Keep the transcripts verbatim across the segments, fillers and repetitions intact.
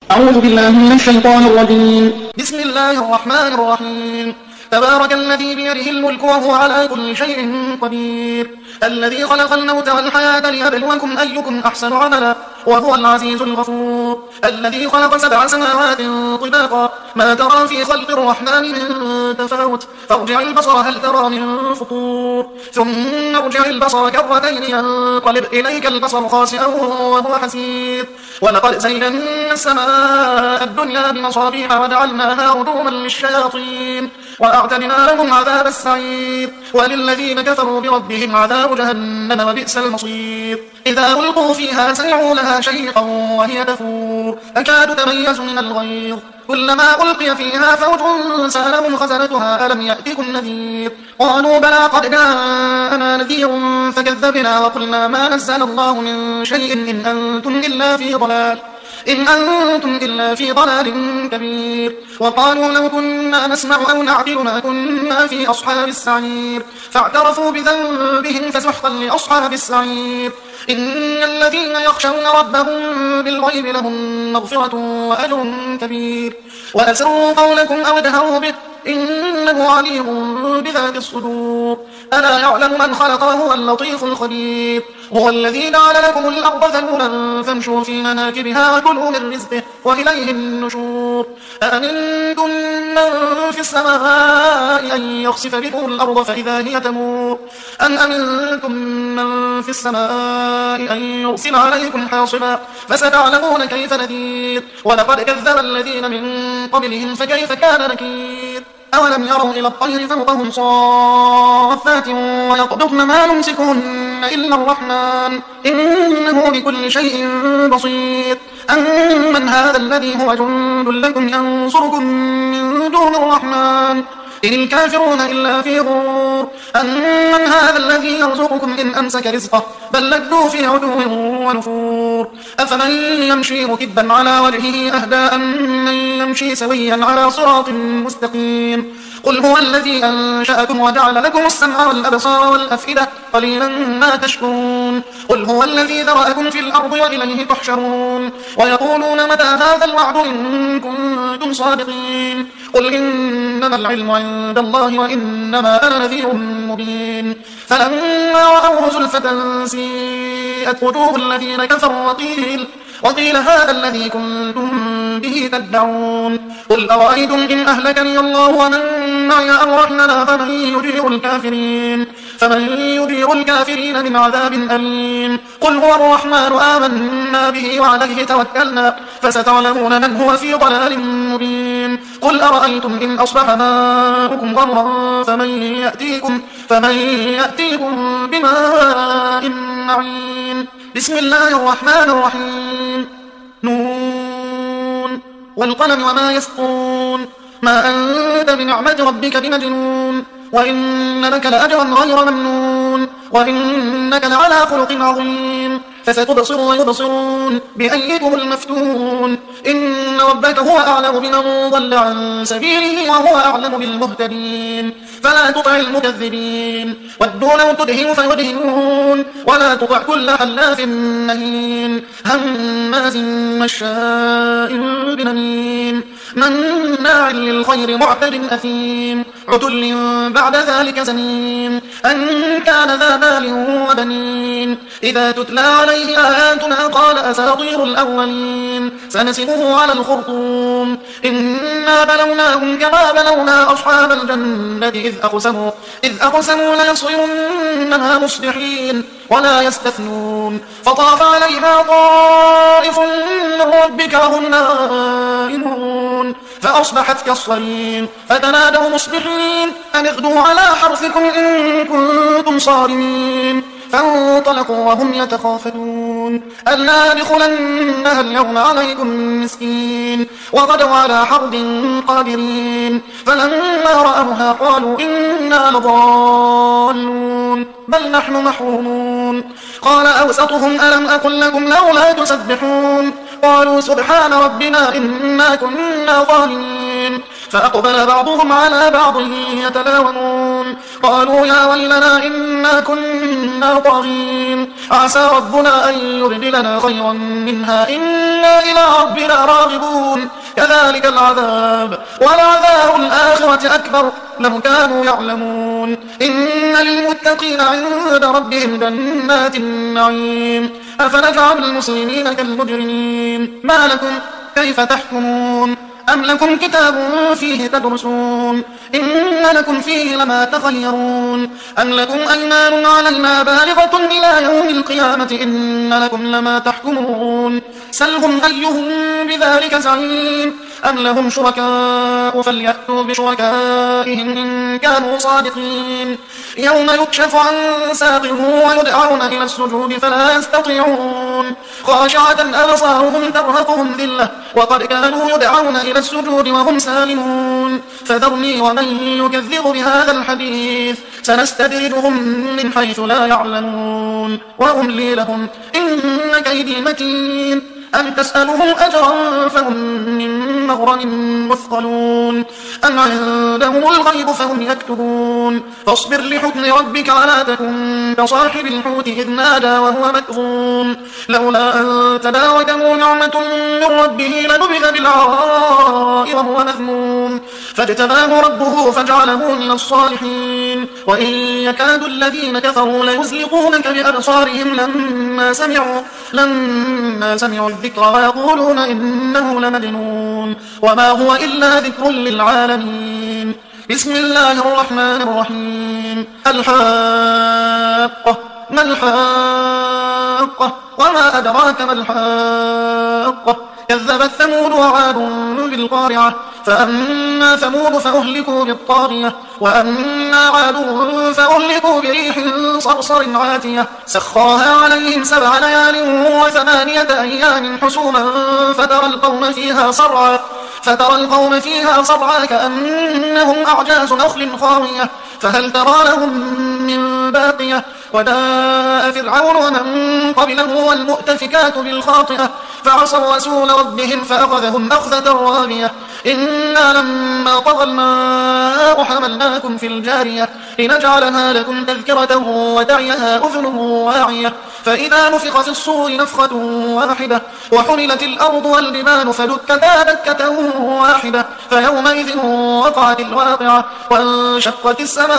أعوذ بالله من الشيطان الرجيم. بسم الله الرحمن الرحيم. تبارك الذي بيده الملك وهو على كل شيء قدير، الذي خلق الموت والحياة ليبلوكم أيكم أحسن عملا وهو العزيز الغفور، الذي خلق سبع سماوات طباقا ما ترى في خلق الرحمن من تفاوت، فارجع البصر هل ترى من فطور، ثم ارجع البصر كرتين ينقلب إليك البصر خاسئا وهو حسير، ولقد زينا السماء الدنيا بمصابيح وجعلناها رجوما للشياطين وأعتدنا لهم عذاب السعير، وللذين كفروا بربهم عذاب جهنم وبئس المصير. إذا ألقوا فيها سمعوا لها شهيقا وهي تفور تكاد تميز من الغيظ، كلما ألقي فيها فوج سألهم خزنتها ألم يأتكم نذير، قالوا بلى قد جاءنا نذير فكذبنا وقلنا ما نزل الله من شيء إن أنتم إلا في ضلال إن أنتم إلا في ضلال كبير، وقالوا لو كنا نسمع أو نعقل ما كنا في أصحاب السعير، فاعترفوا بذنبهم فسحقا لأصحاب السعير. إن الذين يخشون ربهم بالغيب لهم مغفرة وأجر كبير، وأسروا قولكم أو اجهروا به إنه عليم بذات الصدور، ألا يعلم من خلق وهو اللطيف الخبير. هو الذي جعل لكم الأرض ذلولا فامشوا في مناكبها وكلوا من رزقه وإليه النشور. أأمنتم من في السماء أن يخسف بكم الأرض فإذا هي تمور، أم أمنتم من في السماء أن يرسل عليكم حاصبا فستعلمون كيف نذير، ولقد كذب الذين من قبلهم فكيف كان نكير. أولم يروا إلى الطير فوقهم صافات ويقبضن ما يمسكهن إلا الرحمن إنه بكل شيء بصير. أمن هذا الذي هو جند لكم ينصركم من دون الرحمن إن الكافرون إلا في غرور. أمن هذا الذي يرزقكم إن أمسك رزقه بل لجوا في عدو ونفور. أفمن يمشي مكبا على وجهه أهدى أم من يمشي سويا على صراط مستقيم. قل هو الذي أنشأكم وجعل لكم السمع والأبصار والأفئدة قليلا ما تشكرون. قل هو الذي ذرأكم في الأرض وإليه تحشرون. ويقولون متى هذا الوعد إن كنتم صادقين. قل إنما العلم عند الله وإنما أنا نذير مبين. فلما رأوه زلفة سيئت وجوه الذين كفروا وقيل وقيل هذا الذي كنتم به تدعون. قل أرأيتم إن أهلكني الله ومن معي أو رحمنا فمن يجير الكافرين فمن يجير الكافرين من عذاب أليم. قل هو الرحمن آمنا به وعليه توكلنا فستعلمون من هو في ضلال مبين. قل أرأيتم إن أصبح ماؤكم غورا فمن يأتيكم فمن يأتيكم بماء معين. بسم الله الرحمن الرحيم. نون والقلم وما يسطرون ما أنت بنعمة ربك بمجنون وإن لك لأجرا غير ممنون وإنك لعلى خلق عظيم. فستبصر ويبصرون بأيكم المفتون. إن ربك هو أعلم بمن ضل عن سبيله وهو أعلم بالمهتدين. فلا تطع المكذبين ودوا لو تدهن فيدهنون ولا تطع كل حلاف مهين هماز مشاء بنميم مناع للخير معتد أثيم عتل بعد ذلك زنيم أن كان ذا مال وبنين. إذا تتلى عليه آياتنا قال أساطير الأولين سنسمه على الخرطوم. إنا بلوناهم كما بلونا أصحاب الجنة إذ أقسموا إذ أقسموا ليصرمنها مصبحين ولا يستثنون. فطاف عليها طائف من ربك وهم نائمون فأصبحت كالصريم فتنادوا مصبحين أن اغدوا على حرثكم إن كنتم صارمين. فانطلقوا وهم يتخافتون ألا يدخلنها اليوم عليكم مسكين وغدوا على حرد قادرين. فلما رأوها قالوا إنا لضالون بل نحن محرومون. قال أوسطهم ألم أقل لكم لولا تسبحون قالوا سبحان ربنا إنا كنا ظالمين. فأقبل بعضهم على بعض يتلاومون قالوا يا ويلنا إنا كنا طاغين عسى ربنا أن يبدلنا خيرا منها إنا إلى ربنا راغبون كذلك العذاب ولعذاب الآخرة أكبر لو كانوا يعلمون إن للمتقين عند ربهم جنات النعيم أفنجعل المسلمين كالمجرمين ما لكم كيف تحكمون أم لكم كتاب فيه تدرسون إن لكم فيه لما تخيرون أم لكم أيمان علينا بالغة إلى يوم القيامة إن لكم لما تحكمون سلهم أيهم بذلك زعيم أم لهم شركاء فليأتوا بشركائهم إن كانوا صادقين يوم يكشف عن ساق ويدعون إلى السجود فلا يستطيعون خاشعة أبصارهم ترهقهم ذلة وقد كانوا يدعون إلى السجود وهم سالمون فذرني ومن يكذب بهذا الحديث سنستدرجهم من حيث لا يعلمون وأملي لهم إن كيدي متين أم تسألهم أجرا فهم من مغرم مثقلون أم عندهم الغيب فهم يكتبون فاصبر لحكم ربك ولا تكن كصاحب الحوت إذ نادى وهو مكظوم لولا أن تداركه نعمة من ربه لنبذ بالعراء وهو مذموم فاجتباه ربه فجعله من الصالحين وإن يكاد الذين كفروا ليزلقونك بأبصارهم لما سمعوا لما سمعوا الذكر ويقولون إنه لمجنون وما هو إلا ذكر للعالمين بسم الله الرحمن الرحيم الحاقة ما الحاقة وما أدراك ما الحاقة كذبت ثمود وعاد بالقارعة فأما ثمود فأهلكوا بالطاغية وأما عاد فأهلكوا بريح صرصر عاتية سخرها عليهم سبع ليال وثمانية أيام حسوما فترى القوم فيها صرعا فترى القوم فيها صرعا كأنهم أعجاز نخل خاوية فهل ترى لهم من باقية وجاء فرعون ومن قبله والمؤتفكات بالخاطئة فعصوا رسول ربهم فأخذهم أخذة رابية إنا لما طغى الماء حملناكم في الجارية لنجعلها لكم تذكرة وتعيها أذن واعية فإذا نفخ في الصور نفخة واحدة وحملت الأرض والجبال فدكتا دكة واحدة فيومئذ وقعت الواقعة وانشقت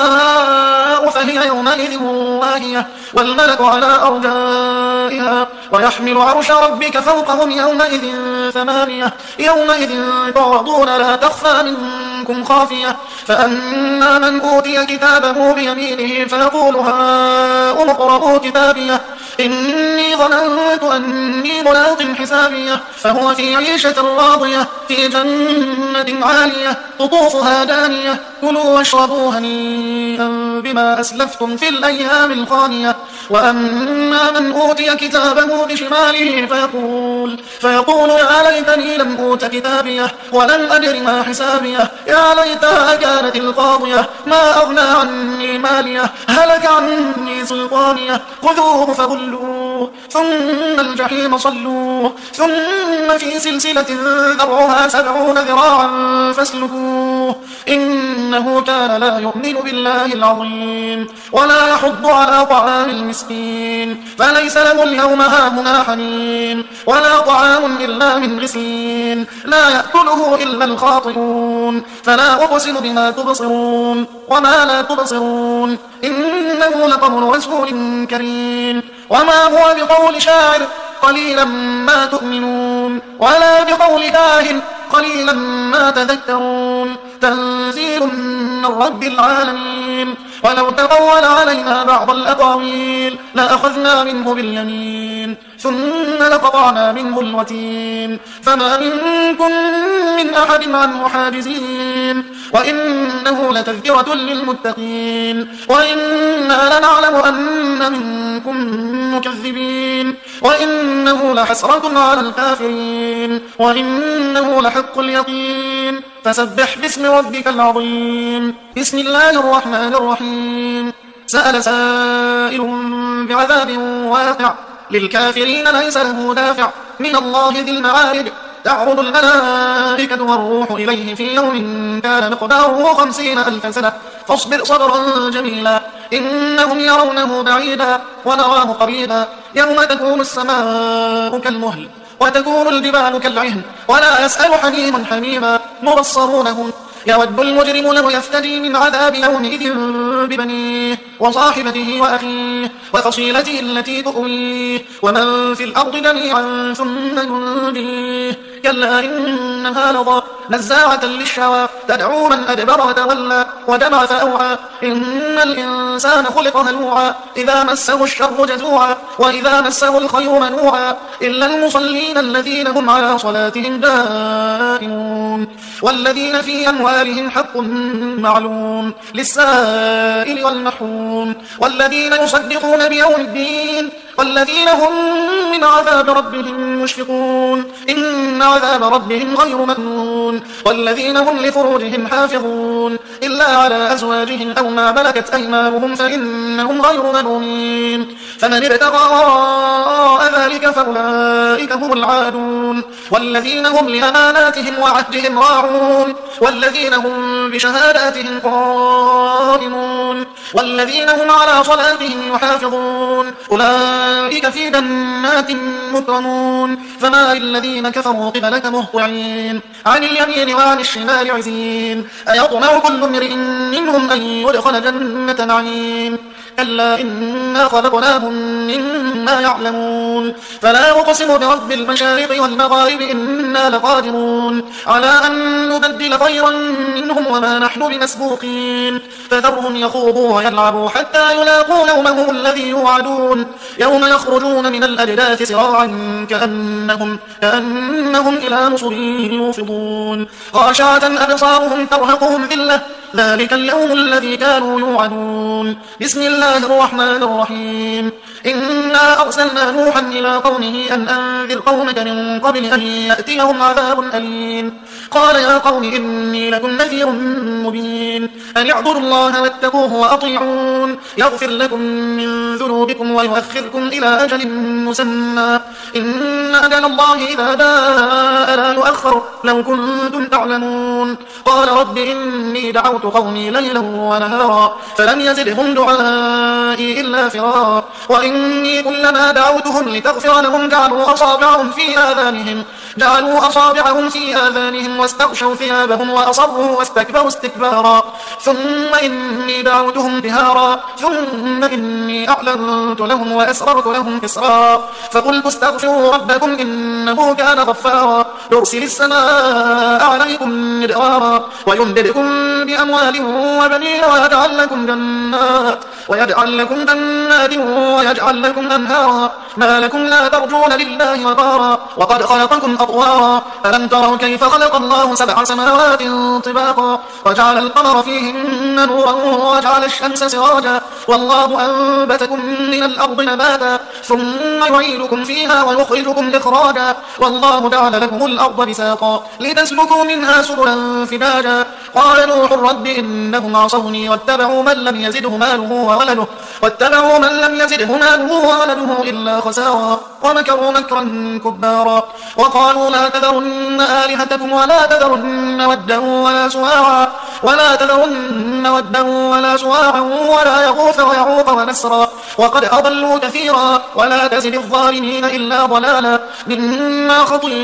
السماء فهي يومئذ واهية والملك على أرجائها ويحمل عرش ربك فوقهم يومئذ ثمانية يومئذ تعرضون لا تخفى منكم خافية فأما من أوتي كتابه بيمينه فيقول هاؤم اقرءوا كتابيه إني ظننت أني ملاق حسابيه فهو في عيشة راضية في جنة عالية قطوفها دانية كلوا واشربوا هنيئا بما أسلفتم في الأيام الخالية وأما من أوتي كتابه بشماله فيقول, فيقول يا ليتني لم أوت كتابيه ولم أدر ما حسابيه يا ليتها كانت القاضية ما أغنى عني ماليه هلك عني سلطانيه خذوه فغلوه ثم الجحيم صلوه ثم في سلسلة ذرعها سبعون ذراعا فاسلكوه إنه كان لا يؤمن بالله العظيم ولا يحض على طعام المسكين فليس له اليوم هاهنا حميم ولا طعام إلا من غسلين لا يأكله إلا الخاطئون فلا أقسم بما تبصرون وما لا تبصرون إنه لقول رسول كريم وما هو بقول شاعر قليلا ما تؤمنون ولا بقول كاهن قليلا ما تذكرون تنزيل من رب العالمين ولو تقول علينا بعض الأقاويل لأخذنا منه باليمين ثم لقطعنا منه الوتين فما منكم من أحد عنه حاجزين وإنه لتذكرة للمتقين وإنا لنعلم أن منكم مكذبين وإنه لحسرة على الكافرين وإنه لحق اليقين فسبح باسم ربك العظيم بسم الله الرحمن الرحيم سأل سائل بعذاب واقع للكافرين ليس له دافع من الله ذي المعارج تعرض الملائكة والروح إليه في يوم كان مقداره خمسين ألف سنة فاصبر صبرا جميلا إنهم يرونه بعيدا ونراه قريبا يوم تكون السماء كالمهل وتكون الجبال كالعهن ولا يسأل حميم حميما مبصرونهم يود المجرم لو يفتدي من عذاب يومئذ ببنيه وصاحبته وأخيه وفصيلته التي تؤويه ومن في الأرض جميعا ثم ينجيه كلا إنها لظى نزاعة للشوى تدعو من أدبر وتولى وجمع فأوعى إن الإنسان خلق هلوعا إذا مسه الشر جزوعا وإذا مسه الخير منوعا إلا المصلين الذين هم على صلاتهم دائمون والذين في أموالهم حق معلوم للسائل والمحروم والذين يصدقون بيوم الدين والذين هم من عذاب ربهم مشفقون إن عذاب ربهم غير مأمون والذين هم لفروجهم حافظون إلا على أزواجهم أو ما ملكت أيمانهم فإنهم غير ملومين فمن ابتغى وراء ذلك فأولئك هم العادون والذين هم لأماناتهم وعهدهم راعون والذين هم بشهاداتهم قائمون والذين هم على صلاتهم يحافظون أولئك في جنات مكرمون فما للذين كفروا قبلك مهطعين عن اليمين وعن الشمال عزين أيطمع كل امرئ منهم أن يدخل جنة نعيم كلا إنا خلقناهم مما يعلمون فلا أقسم برب المشارق والمغارب إنا لقادرون على أن نبدل خيرا منهم وما نحن بمسبوقين فذرهم يخوضوا ويلعبوا حتى يلاقوا يومهم الذي يوعدون يوم يخرجون من الأجداث سراعا كأنهم, كأنهم إلى نصب يوفضون خاشعة أبصارهم ترهقهم ذلة ذلك اليوم الذي كانوا يوعدون بسم الله الرحمن الرحيم إنا أرسلنا نوحا إلى قومه أن أنذر قومك من قبل أن يأتيهم عذاب أليم قال يا قوم إني لكم نذير مبين أن اعبدوا الله واتقوه وأطيعون يغفر لكم من ذنوبكم ويؤخركم إلى أجل مسمى إن أجل الله إذا جاء لا يؤخر لو كنتم تعلمون قال رب إني دعوت قومي ليلا ونهارا فلم يزدهم دعائي إلا فرارا وإني كلما دعوتهم لتغفر لهم جعلوا أصابعهم في آذانهم جعلوا أصابعهم في آذانهم واستغشوا ثيابهم وأصروا واستكبروا استكبارا ثم إني دعوتهم جهارا ثم إني أعلنت لهم وأسررت لهم إسرارا فقلت استغفروا ربكم إنه كان غفارا يرسل السماء عليكم مدرارا ويمددكم بأموال وبنين ويجعل لكم جنات ويجعل لكم جنات ويجعل لكم أنهارا ما لكم لا ترجون لله وقارا وقد خلقكم أطوارا ألم تروا كيف خلق الله سبع سماوات طباقا وجعل القمر فيهن نورا وجعل الشمس سراجا والله أنبتكم من الأرض نباتا ثم يعيدكم فيها ويخرجكم إخراجا والله جعل لكم الأرض بساطا لتسلكوا منها سبلا فجاجا قال نوح رب إنهم عصوني واتبعوا من لم يزده ماله وولده واتبعوا من لم يزده ماله وولده إلا خسارا ومكروا مكرا كبارا وقالوا لا تذرن آلهتكم ولا تذرن ودا ولا سواعا ولا تذرن ودا ولا سواعا ولا يغوث ويعوق ونسرا وقد أضلوا كثيرا ولا تزد الظالمين إلا ضلالا مما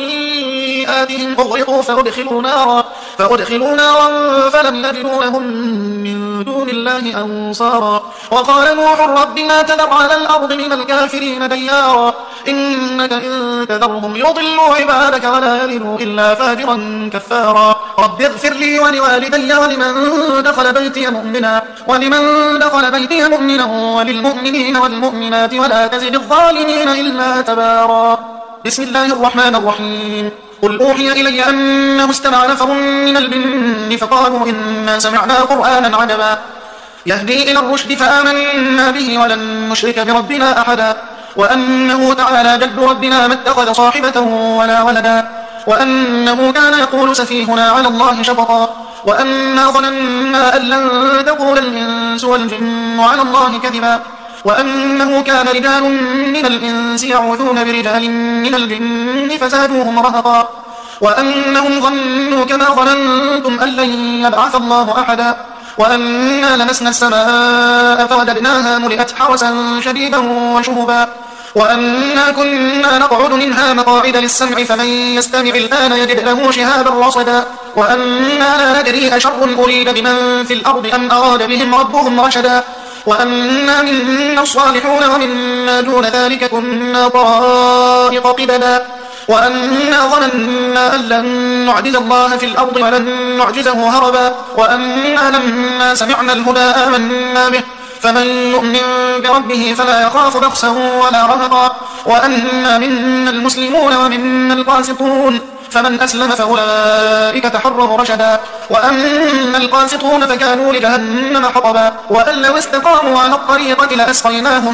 خطيئاتهم أغرقوا فأدخلوا نارا فأدخلوا نارا فلم يجدوا لهم من دون الله أنصارا وقال نوح رب لا تذر على الأرض من الكافرين ديارا إنك إن تذرهم يضلوا عبادك ولا يلدوا إلا فاجرا كفارا رب اغفر لي ولوالدي ولمن دخل بيتي مؤمنا ولمن دخل بيتي مؤمنا وللمؤمنين والمؤمنات ولا تزد الظالمين إلا تبارا بسم الله الرحمن الرحيم قل أوحي إلي أنه استمع نفر من الجن فقالوا إنا سمعنا قرآنا عجبا يهدي إلى الرشد فآمنا به ولن نشرك بربنا أحدا وأنه تعالى جد ربنا ما اتخذ صاحبة ولا ولدا وأنه كان يقول سفيهنا على الله شططا وأنا ظننا أن لن تقول الإنس والجن على الله كذبا وأنه كان رجال من الإنس يعوذون برجال من الجن فزادوهم رهقا وأنهم ظنوا كما ظننتم أن لن يبعث الله أحدا وأنا لمسنا السماء فوجدناها ملئت حرسا شديدا وشهبا وأنا كنا نقعد منها مقاعد للسمع فمن يستمع الآن يجد له شهابا رصدا وأنا لا ندري أشر أريد بمن في الأرض أم أراد بهم ربهم رشدا وأنا منا الصالحون ومنا دون ذلك كنا طرائق قددا وأنا ظننا أن لن نعجز الله في الأرض ولن نعجزه هربا وأنا لما سمعنا الهدى آمنا به فمن يؤمن بربه فلا يخاف بخسا ولا رهقا وأنا منا المسلمون ومنا القاسطون فمن أسلم فأولئك تحروا رشدا وأما القاسطون فكانوا لجهنم حطبا وأن لو استقاموا على الطريقة لأسقيناهم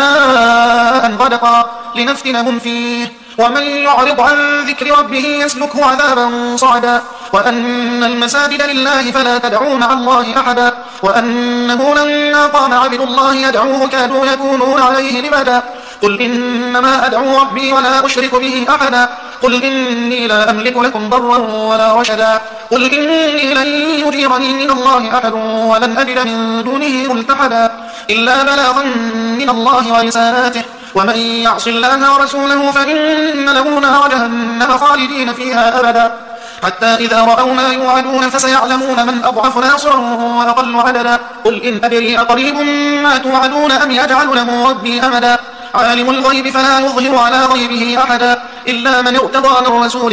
ماء غدقا لنفتنهم فيه ومن يعرض عن ذكر ربه يسلكه عذابا صعدا وأن المساجد لله فلا تدعوا مع الله أحدا وأنه لما قام عبد الله يدعوه كادوا يكونون عليه لبدا قل إنما أدعو ربي ولا أشرك به أحدا قل إني لا أملك لكم ضرا ولا رشدا قل إني لن يجيرني من الله أحد ولن أجد من دونه ملتحدا إلا بلاغا من الله ورسالاته ومن يعص الله ورسوله فإن له نار جهنم خالدين فيها أبدا حتى إذا رأوا ما يوعدون فسيعلمون من أضعف ناصرا وأقل عددا قل إن أدري أقريب ما توعدون أم يجعل له ربي أمدا عالم الغيب فلا يظهر على غيبه أحدا إلا من ارتضى من رسول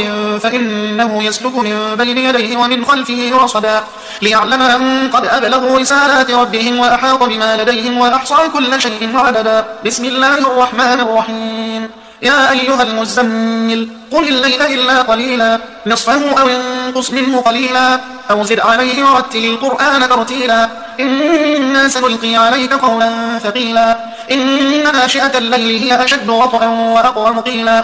فإنه يسلك من بين يديه ومن خلفه رصدا ليعلم أن قد أبلغوا رسالات ربهم وأحاط بما لديهم وأحصى كل شيء عددا بسم الله الرحمن الرحيم يا أيها المزمل قل الليل إلا قليلا نصفه أو انقص منه قليلا أو زد عليه ورتل القرآن ترتيلا إنا سنلقي عليك قولا ثقيلا إن ناشئة الليل هي أشد وطئا وأقوم قيلا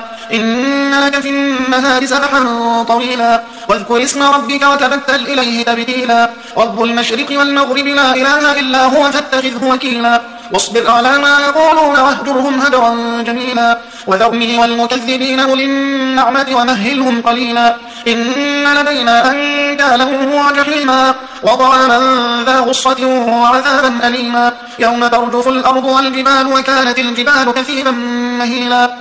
إن لك في النهار سبحا طويلا واذكر اسم ربك وتبتل إليه تبتيلا رب المشرق والمغرب لا إله إلا هو فاتخذه وكيلا واصبر على ما يقولون واهجرهم هجرا جميلا وذرني والمكذبين أولي النعمة ومهلهم قليلا إن لدينا أنكالا وجحيما وطعاما ذا غصة وعذابا أليما يوم ترجف الأرض والجبال وكانت الجبال كثيبا مهيلا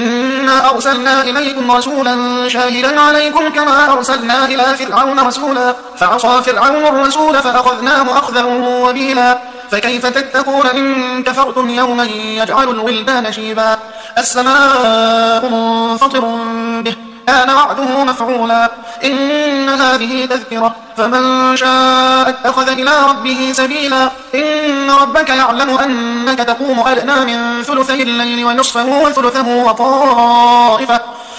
إنا أرسلنا إليكم رسولا شاهدا عليكم كما أرسلنا إلى فرعون رسولا فعصى فرعون الرسول فأخذناه أخذا وبيلا فكيف تتقون إن كفرتم يوما يجعل الولدان شيبا السماء منفطر به كان وعده مفعولا إن هذه تذكرة فمن شاء اتخذ إلى ربه سبيلا إن ربك يعلم أنك تقوم أدنى من ثلثي الليل ونصفه وثلثه وطائفة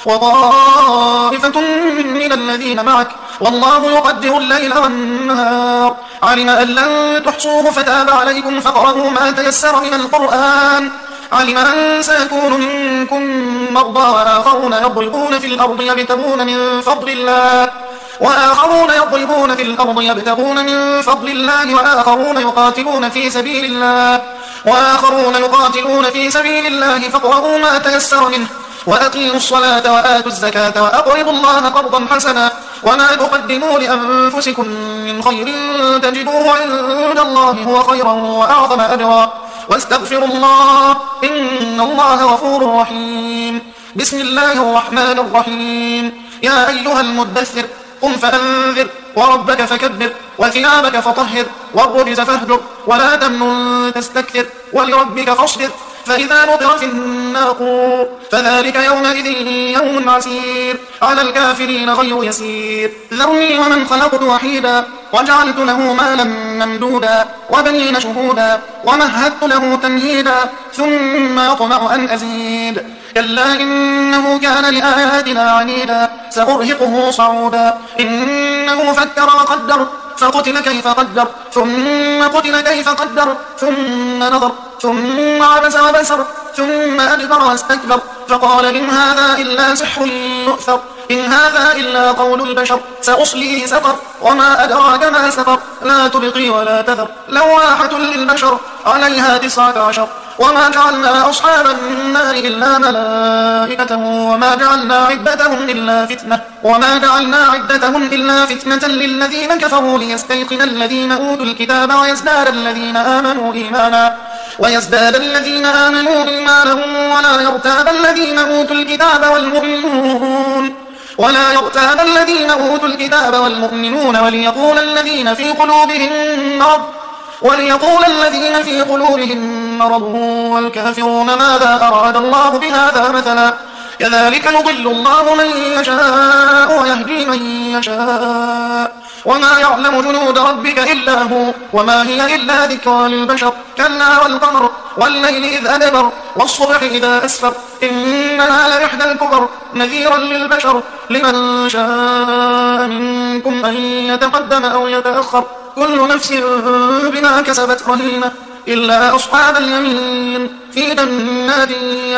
وطائفة من الذين معك والله يقدر الليل والنهار علم أن لن تحصوه فتاب عليكم فاقرؤوا ما تيسر من القرآن علم أن سيكون منكم مرضى وآخرون يضربون في الأرض يبتغون من فضل الله وآخرون يضربون في الأرض يبتغون من فضل الله وآخرون يقاتلون في سبيل الله وآخرون يقاتلون في سبيل الله فاقرؤوا ما تيسر منه وأقيموا الصلاة وآتوا الزكاة وأقرضوا الله قرضا حسنا وما تقدموا لأنفسكم من خير تجدوه عند الله هو خيرا وأعظم أجرا واستغفروا الله إن الله غفور رحيم بسم الله الرحمن الرحيم يا أيها المدثر قم فأنذر وربك فكبر وثيابك فطهر والرجز فاهجر ولا تمنن تستكثر ولربك فاصبر فإذا نقر في الناقور فذلك يومئذ يوم عسير على الكافرين غير يسير ذرني ومن خلقت وحيدا وجعلت له مالا ممدودا وبنين شهودا ومهدت له تمهيدا ثم يطمع أن أزيد كلا إنه كان لآياتنا عنيدا سأرهقه صعودا إنه فكر وقدر فقتل كيف قدر ثم قتل كيف قدر ثم نظر ثم عبس وبسر ثم أدبر واستكبر فقال إن هذا إلا سحر يؤثر إن هذا إلا قول البشر سأصليه سقر وما أدراك ما سقر لا تبقي ولا تذر لواحة للبشر عليها تسعة عشر وما جعلنا أصحاب النار إلا ملائكة وما جعلنا عدتهم إلا فتنة وما جعلنا عدتهم إلا فتنة للذين كفروا ليستيقن الذين أوتوا الكتاب ويزداد الذين آمنوا إيمانا ويزداد الذين آمنوا إيمانا ولا يرتاب الذين أوتوا الكتاب والمؤمنون ولا يرتاب الذين أوتوا الكتاب والمؤمنون وليقول الذين في قلوبهم مرض وليقول الذين في قلوبهم مرض والكافرون ماذا أراد الله بهذا مثلا كذلك يضل الله من يشاء ويهدي من يشاء وما يعلم جنود ربك إلا هو وما هي إلا ذكرى للبشر كلا والقمر والليل إذ أدبر والصبح إذا أسفر إنها لإحدى الكبر نذيرا للبشر لمن شاء منكم أن يتقدم أو يتأخر كل نفس بما كسبت رهينة إلا أصحاب اليمين في جنات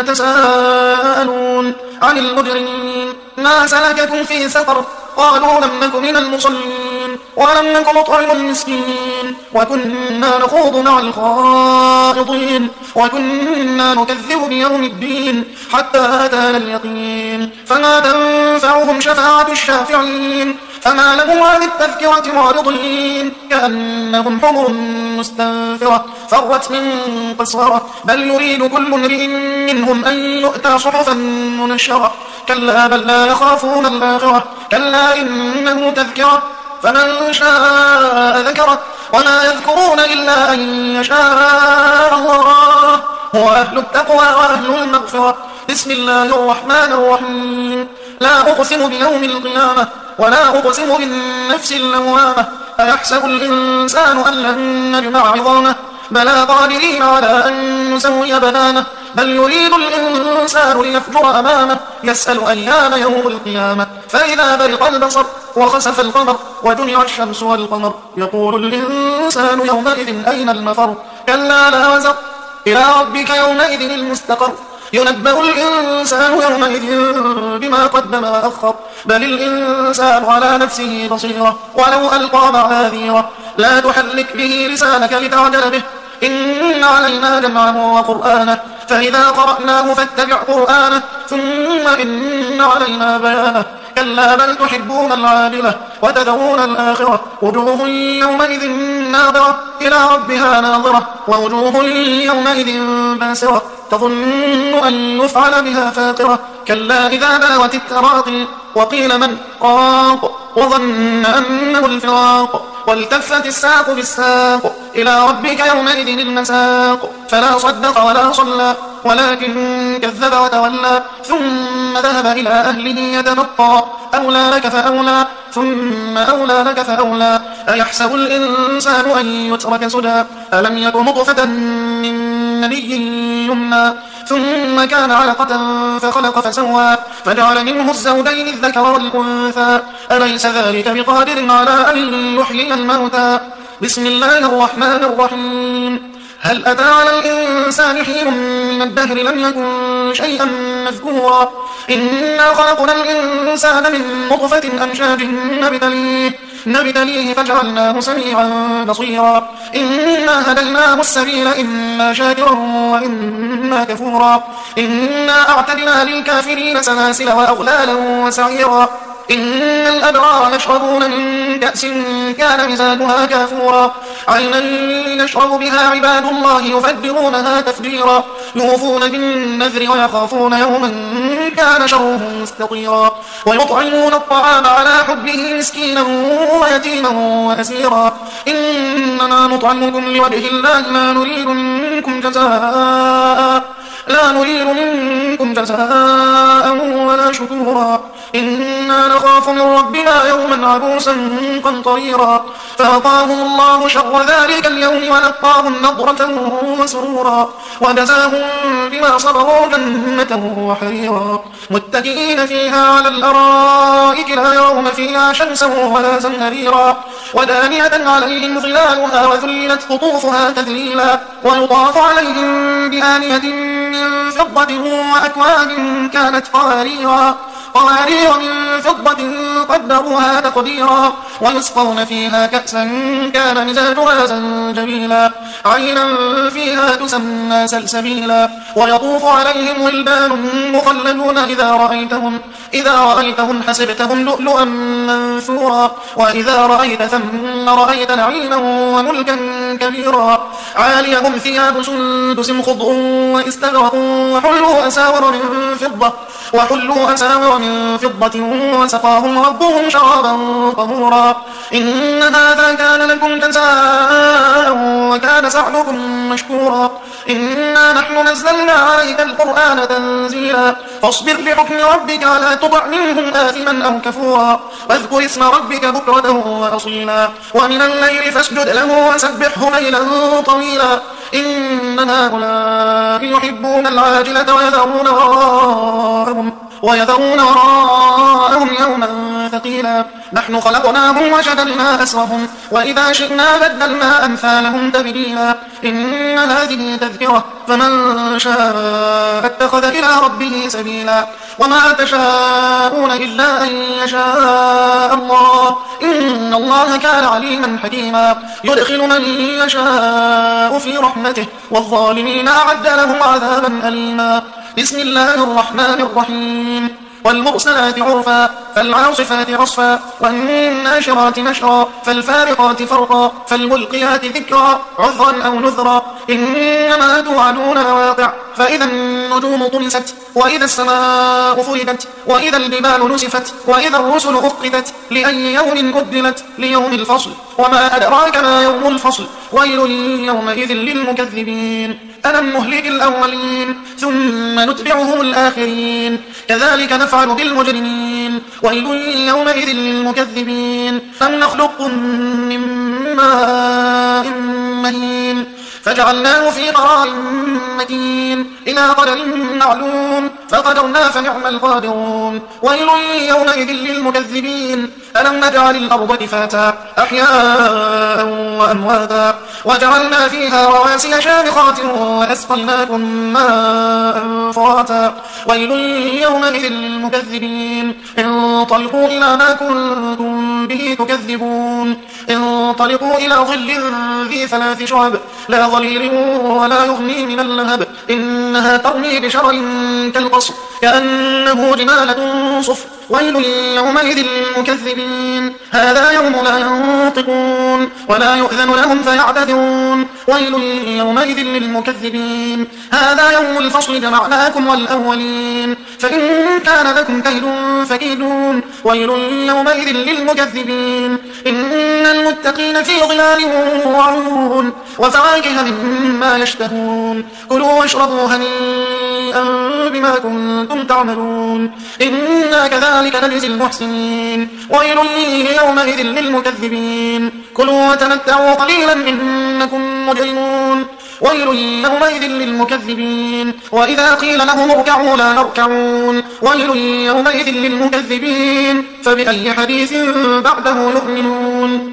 يتساءلون عن المجرمين ما سلككم في سقر قالوا لم نك من المصلين ولم نك نطعم المسكين وكنا نخوض مع الخائضين وكنا نكذب بيوم الدين حتى أتانا اليقين فما تنفعهم شفاعة الشافعين فما لهم عن التذكرة معرضين كأنهم حمر مستنفرة فرت من قسورة بل يريد كل امرئ منهم أن يؤتى صحفا منشرة كلا بل لا يخافون الآخرة كلا إنه تذكرة فمن شاء ذكره وما يذكرون إلا أن يشاء الله هو أهل التقوى وأهل المغفرة بسم الله الرحمن الرحيم لا أقسم بيوم القيامة ولا أقسم بالنفس اللوامة أيحسب الإنسان أن لن نجمع عظامه بلى قادرين على أن نسوي بنانه بل يريد الإنسان ليفجر أمامه يسأل أيام يوم القيامة فإذا برق البصر وخسف القمر وجمع الشمس والقمر يقول الإنسان يومئذ أين المفر كلا لا وزر إلى ربك يومئذ المستقر ينبأ الإنسان يومئذ بما قدم وأخر بل الإنسان على نفسه بصيرة ولو ألقى معاذيره لا تحرك به لسانك لتعجل به إن علينا جمعه وقرآنه فإذا قرأناه فاتبع قرآنه ثم إن علينا بيانه كلا بل تحبون العاجلة وتذرون الآخرة وجوه يومئذ ناظرة إلى ربها ناظرة ووجوه يومئذ باسرة تظن أن يفعل بها فاقرة كلا إذا بلغت التراقي وقيل من راق وظن أنه الفراق والتفت الساق بالساق إلى ربك يومئذ المساق فلا صدق ولا صلى ولكن كذب وتولى ثم ذهب إلى أهله يتمطى أولى لك فأولى ثم أولى لك فأولى أيحسب الإنسان أن يترك سدى ألم يك نطفة من مني يمنى ثم كان علقة فخلق فسوى فجعل منه الزوجين الذكر والأنثى أليس ذلك بقادر على أن يحيي الموتى بسم الله الرحمن الرحيم هل أتى على الإنسان حين من الدهر لم يكن شيئا مذكورا إنا خلقنا الإنسان من نطفة أمشاج نبتليه نبتليه فجعلناه سميعا بصيرا إنا هديناه السبيل إما شاكرا وإما كفورا إنا أعتدنا للكافرين سلاسل وأغلالا وسعيرا إن الأبرار يشربون من كأس كان مزاجها كافورا عينا يشرب بها عباد الله يفجرونها تفجيرا يوفون بالنذر ويخافون يوما كان شره مستطيرا ويطعمون الطعام على حبه مسكينا ويتيما وأسيرا إنما نطعمكم لوجه الله لا نريد منكم جزاء لا نريد منكم جزاء ولا شكورا إنا نخاف من ربنا يوما عبوسا قمطريرا فوقاهم الله شر ذلك اليوم ولقاهم نضرة وسرورا وجزاهم بما صبروا جنة وحريرا متكئين فيها على الأرائك لا يرون فيها شمسا ولا زمهريرا ودانية عليهم ظلالها وذلت قطوفها تذليلا ويطاف عليهم بآنية من فضة وأكواب كانت قواريرا قوارير من فضة قدروها تقديرا ويسقون فيها كأسا كان مزاجها زنجبيلا عينا فيها تسمى سلسبيلا ويطوف عليهم ولدان مخلدون إذا رأيتهم, إذا رأيتهم حسبتهم لؤلؤا منثورا وإذا رأيت ثم رأيت نعيما وملكا كبيرا عاليهم ثياب سندس خضر واستبرق وحلوا أساور من فضة وحلوا أساور من فضة وسقاهم ربهم شرابا طهورا إن هذا كان لكم جزاء وكان سعيكم مشكورا إنا نحن نزلنا عليك القرآن تنزيلا فاصبر لحكم ربك ولا تطع منهم آثما أو كفورا واذكر اسم ربك بكرة وأصيلا ومن الليل فاسجد له وسبحه ليلا طويلا إن هؤلاء يحبون العاجلة ويذرون وراءهم ويذرون وراءهم يوما ثقيلا نحن خلقناهم وشددنا أسرهم وإذا شئنا بدلنا أمثالهم تبديلا إن هذه تذكرة فمن شاء اتخذ إلى ربه سبيلا وما تشاءون إلا أن يشاء الله إن الله كان عليما حكيما يدخل من يشاء في رحمته والظالمين أعد لهم عذابا أليما بسم الله الرحمن الرحيم والمرسلات عرفا فالعاصفات عصفا والناشرات نشرا فالفارقات فرقا فالملقيات ذكرا عذرا أو نذرا إنما توعدون لواقع فإذا النجوم طمست وإذا السماء فرجت وإذا الجبال نسفت وإذا الرسل أقتت لأي يوم أجلت ليوم الفصل وما أدراك ما يوم الفصل ويل يومئذ للمكذبين ألم نهلك الأولين ثم نتبعهم الآخرين كذلك نفعل بالمجرمين ويل يومئذ للمكذبين أم نخلقكم من ماء مهين فجعلناه في قرار مكين إلى قدر معلوم فقدرنا فنعم القادرون ويل يومئذ للمكذبين ألم نجعل الأرض كفاتا أحياء وأمواتا وجعلنا فيها رواسي شامخات وأسقيناكم ماء فراتا ويل يومئذ للمكذبين انطلقوا إلى ما كنتم به تكذبون انطلقوا إلى ظل ذي ثلاث شعب لا ظليل ولا يغني من اللهب إنها ترمي بشرر كالقصر كأنه جمالة صفر ويل يومئذ للمكذبين هذا يوم لا ينطقون ولا يؤذن لهم فيعتذرون ويل يومئذ للمكذبين هذا يوم الفصل جمعناكم والأولين فإن كان لكم كيد فكيدون ويل يومئذ للمكذبين إن المتقين في ظلال وعيون وفواكه مما يشتهون كلوا واشربوا هنيئا بما كنتم تعملون إنا كذلك نجزي المحسنين ويل يومئذ للمكذبين كلوا وتمتعوا قليلا إنكم مجرمون ويل يومئذ للمكذبين وإذا قيل لهم اركعوا لا يركعون ويل يومئذ للمكذبين فبأي حديث بعده يؤمنون